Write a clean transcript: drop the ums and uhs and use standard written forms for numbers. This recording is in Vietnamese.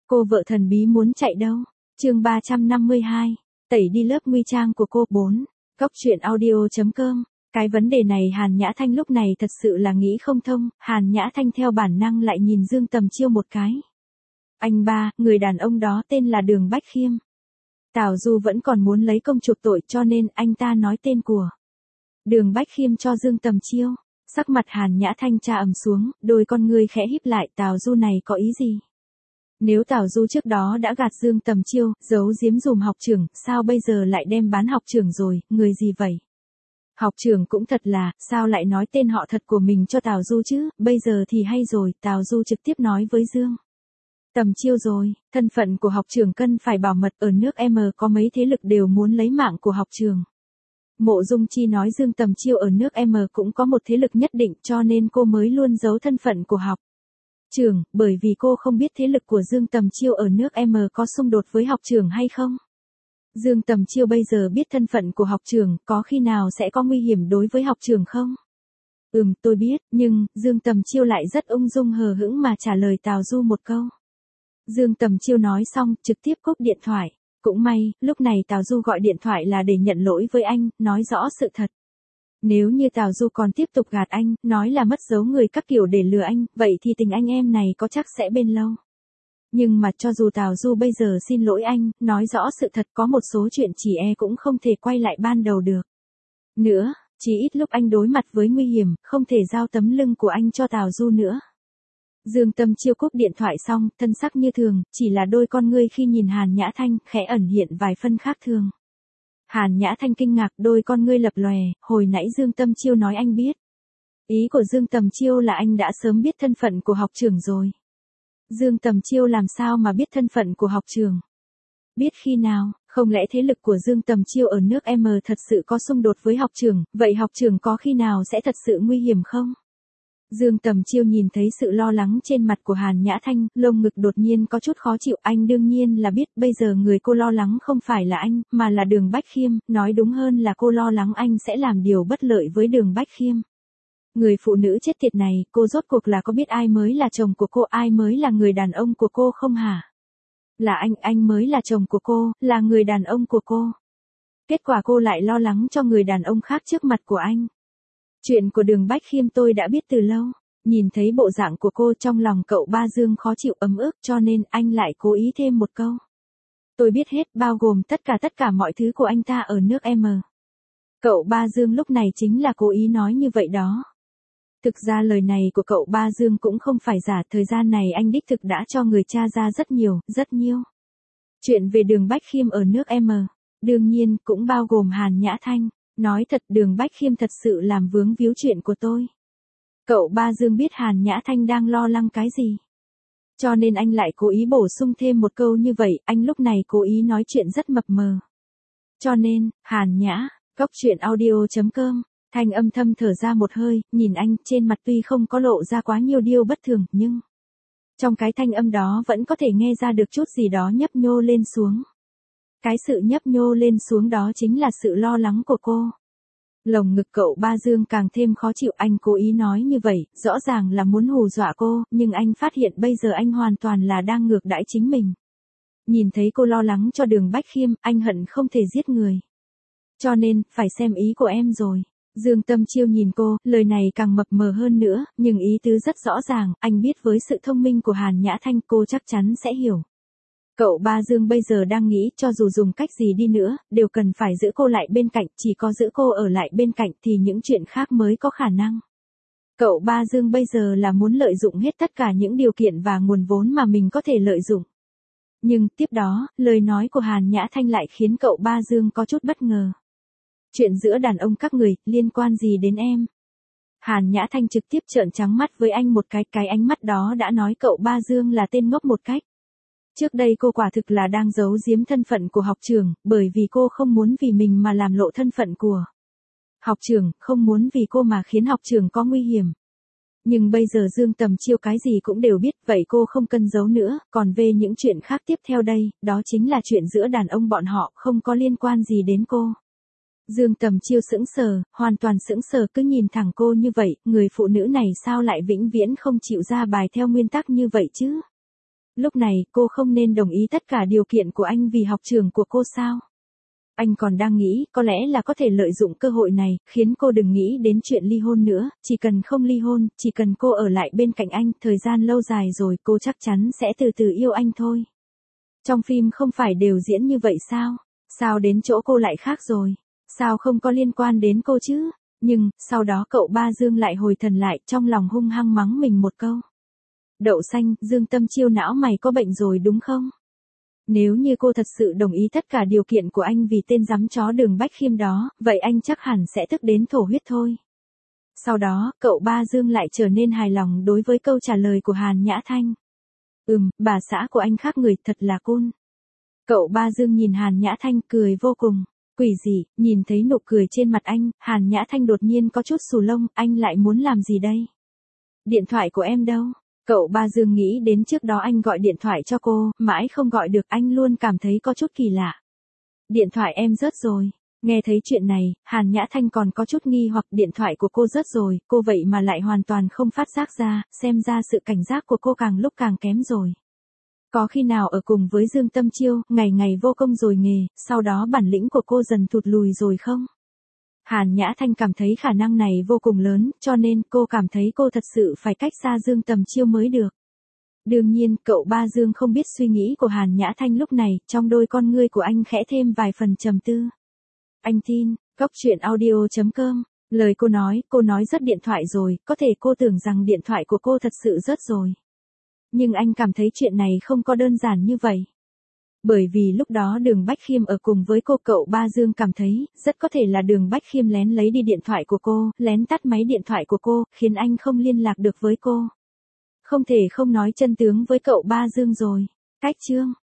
Cô vợ thần bí muốn chạy đâu? Chương 352, tẩy đi lớp nguy trang của cô. 4. Góc truyện audio.com. Cái vấn đề này Hàn Nhã Thanh lúc này thật sự là nghĩ không thông, Hàn Nhã Thanh theo bản năng lại nhìn Dương Tầm Chiêu một cái. Anh ba, người đàn ông đó tên là Đường Bách Khiêm. Tào Du vẫn còn muốn lấy công chuộc tội cho nên anh ta nói tên của Đường Bách Khiêm cho Dương Tầm Chiêu. Sắc mặt Hàn Nhã Thanh tra ầm xuống, đôi con ngươi khẽ híp lại, Tào Du này có ý gì? Nếu Tào Du trước đó đã gạt Dương Tầm Chiêu, giấu giếm dùm học trưởng, sao bây giờ lại đem bán học trưởng rồi, người gì vậy? Học trưởng cũng thật là, sao lại nói tên họ thật của mình cho Tào Du chứ, bây giờ thì hay rồi, Tào Du trực tiếp nói với Dương Tầm Chiêu rồi, thân phận của học trưởng cần phải bảo mật, ở nước M có mấy thế lực đều muốn lấy mạng của học trưởng. Mộ Dung Chi nói Dương Tầm Chiêu ở nước M cũng có một thế lực nhất định cho nên cô mới luôn giấu thân phận của học trưởng, bởi vì cô không biết thế lực của Dương Tầm Chiêu ở nước M có xung đột với học trưởng hay không. Dương Tầm Chiêu bây giờ biết thân phận của học trưởng, có khi nào sẽ có nguy hiểm đối với học trưởng không? Tôi biết, nhưng, Dương Tầm Chiêu lại rất ung dung hờ hững mà trả lời Tào Du một câu. Dương Tầm Chiêu nói xong, trực tiếp cúp điện thoại. Cũng may, lúc này Tào Du gọi điện thoại là để nhận lỗi với anh, nói rõ sự thật. Nếu như Tào Du còn tiếp tục gạt anh, nói là mất dấu người các kiểu để lừa anh, vậy thì tình anh em này có chắc sẽ bền lâu. Nhưng mà cho dù Tào Du bây giờ xin lỗi anh, nói rõ sự thật, có một số chuyện chỉ cũng không thể quay lại ban đầu được. Nữa, chỉ ít lúc anh đối mặt với nguy hiểm, không thể giao tấm lưng của anh cho Tào Du nữa. Dương Tầm Chiêu cúp điện thoại xong, thân sắc như thường, chỉ là đôi con ngươi khi nhìn Hàn Nhã Thanh, khẽ ẩn hiện vài phân khác thường. Hàn Nhã Thanh kinh ngạc, đôi con ngươi lập lòe, hồi nãy Dương Tầm Chiêu nói anh biết. Ý của Dương Tầm Chiêu là anh đã sớm biết thân phận của học trưởng rồi. Dương Tầm Chiêu làm sao mà biết thân phận của học trưởng? Biết khi nào, không lẽ thế lực của Dương Tầm Chiêu ở nước M thật sự có xung đột với học trưởng, vậy học trưởng có khi nào sẽ thật sự nguy hiểm không? Dương Tầm Chiêu nhìn thấy sự lo lắng trên mặt của Hàn Nhã Thanh, lông ngực đột nhiên có chút khó chịu, anh đương nhiên là biết bây giờ người cô lo lắng không phải là anh, mà là Đường Bách Khiêm, nói đúng hơn là cô lo lắng anh sẽ làm điều bất lợi với Đường Bách Khiêm. Người phụ nữ chết tiệt này, cô rốt cuộc là có biết ai mới là chồng của cô, ai mới là người đàn ông của cô không hả? Là anh mới là chồng của cô, là người đàn ông của cô. Kết quả cô lại lo lắng cho người đàn ông khác trước mặt của anh. Chuyện của Đường Bách Khiêm tôi đã biết từ lâu, nhìn thấy bộ dạng của cô trong lòng cậu ba Dương khó chịu ấm ức cho nên anh lại cố ý thêm một câu. Tôi biết hết, bao gồm tất cả mọi thứ của anh ta ở nước M. Cậu ba Dương lúc này chính là cố ý nói như vậy đó. Thực ra lời này của cậu ba Dương cũng không phải giả, thời gian này anh đích thực đã cho người cha ra rất nhiều. Chuyện về Đường Bách Khiêm ở nước M, đương nhiên cũng bao gồm Hàn Nhã Thanh. Nói thật, Đường Bách Khiêm thật sự làm vướng víu chuyện của tôi. Cậu ba Dương biết Hàn Nhã Thanh đang lo lắng cái gì. Cho nên anh lại cố ý bổ sung thêm một câu như vậy, anh lúc này cố ý nói chuyện rất mập mờ. Cho nên, Hàn Nhã, góc truyện audio.com, Thanh âm thâm thở ra một hơi, nhìn anh, trên mặt tuy không có lộ ra quá nhiều điều bất thường, nhưng trong cái thanh âm đó vẫn có thể nghe ra được chút gì đó nhấp nhô lên xuống. Cái sự nhấp nhô lên xuống đó chính là sự lo lắng của cô. Lồng ngực cậu ba Dương càng thêm khó chịu, anh cố ý nói như vậy, rõ ràng là muốn hù dọa cô, nhưng anh phát hiện bây giờ anh hoàn toàn là đang ngược đãi chính mình. Nhìn thấy cô lo lắng cho Đường Bách Khiêm, anh hận không thể giết người. Cho nên, phải xem ý của em rồi. Dương Tầm Chiêu nhìn cô, lời này càng mập mờ hơn nữa, nhưng ý tứ rất rõ ràng, anh biết với sự thông minh của Hàn Nhã Thanh cô chắc chắn sẽ hiểu. Cậu ba Dương bây giờ đang nghĩ cho dù dùng cách gì đi nữa, đều cần phải giữ cô lại bên cạnh, chỉ có giữ cô ở lại bên cạnh thì những chuyện khác mới có khả năng. Cậu ba Dương bây giờ là muốn lợi dụng hết tất cả những điều kiện và nguồn vốn mà mình có thể lợi dụng. Nhưng tiếp đó, lời nói của Hàn Nhã Thanh lại khiến cậu ba Dương có chút bất ngờ. Chuyện giữa đàn ông các người, liên quan gì đến em? Hàn Nhã Thanh trực tiếp trợn trắng mắt với anh một cái ánh mắt đó đã nói cậu ba Dương là tên ngốc một cách. Trước đây cô quả thực là đang giấu giếm thân phận của học trưởng, bởi vì cô không muốn vì mình mà làm lộ thân phận của học trưởng, không muốn vì cô mà khiến học trưởng có nguy hiểm. Nhưng bây giờ Dương Tầm Chiêu cái gì cũng đều biết, vậy cô không cần giấu nữa, còn về những chuyện khác tiếp theo đây, đó chính là chuyện giữa đàn ông bọn họ, không có liên quan gì đến cô. Dương Tầm Chiêu sững sờ, hoàn toàn sững sờ cứ nhìn thẳng cô như vậy, người phụ nữ này sao lại vĩnh viễn không chịu ra bài theo nguyên tắc như vậy chứ? Lúc này cô không nên đồng ý tất cả điều kiện của anh vì học trường của cô sao? Anh còn đang nghĩ có lẽ là có thể lợi dụng cơ hội này, khiến cô đừng nghĩ đến chuyện ly hôn nữa, chỉ cần không ly hôn, chỉ cần cô ở lại bên cạnh anh, thời gian lâu dài rồi cô chắc chắn sẽ từ từ yêu anh thôi. Trong phim không phải đều diễn như vậy sao? Sao đến chỗ cô lại khác rồi? Sao không có liên quan đến cô chứ? Nhưng, sau đó cậu ba Dương lại hồi thần lại, trong lòng hung hăng mắng mình một câu. Đậu xanh, Dương Tâm Chiêu, não mày có bệnh rồi đúng không? Nếu như cô thật sự đồng ý tất cả điều kiện của anh vì tên giám chó Đường Bách Khiêm đó, vậy anh chắc hẳn sẽ tức đến thổ huyết thôi. Sau đó, cậu ba Dương lại trở nên hài lòng đối với câu trả lời của Hàn Nhã Thanh. Bà xã của anh khác người, thật là cool. Cậu ba Dương nhìn Hàn Nhã Thanh cười vô cùng. Quỷ gì, nhìn thấy nụ cười trên mặt anh, Hàn Nhã Thanh đột nhiên có chút xù lông, anh lại muốn làm gì đây? Điện thoại của em đâu? Cậu ba Dương nghĩ đến trước đó anh gọi điện thoại cho cô, mãi không gọi được, anh luôn cảm thấy có chút kỳ lạ. Điện thoại em rớt rồi. Nghe thấy chuyện này, Hàn Nhã Thanh còn có chút nghi hoặc điện thoại của cô rớt rồi, cô vậy mà lại hoàn toàn không phát giác ra, xem ra sự cảnh giác của cô càng lúc càng kém rồi. Có khi nào ở cùng với Dương Tâm Chiêu, ngày ngày vô công rồi nghề, sau đó bản lĩnh của cô dần thụt lùi rồi không? Hàn Nhã Thanh cảm thấy khả năng này vô cùng lớn, cho nên cô cảm thấy cô thật sự phải cách xa Dương Tâm Chiêu mới được. Đương nhiên, cậu ba Dương không biết suy nghĩ của Hàn Nhã Thanh lúc này, trong đôi con ngươi của anh khẽ thêm vài phần trầm tư. Anh tin, coctruyện.audio.com, lời cô nói rớt điện thoại rồi, có thể cô tưởng rằng điện thoại của cô thật sự rớt rồi. Nhưng anh cảm thấy chuyện này không có đơn giản như vậy. Bởi vì lúc đó Đường Bách Khiêm ở cùng với cô, cậu ba Dương cảm thấy, rất có thể là Đường Bách Khiêm lén lấy đi điện thoại của cô, lén tắt máy điện thoại của cô, khiến anh không liên lạc được với cô. Không thể không nói chân tướng với cậu ba Dương rồi. Cách chương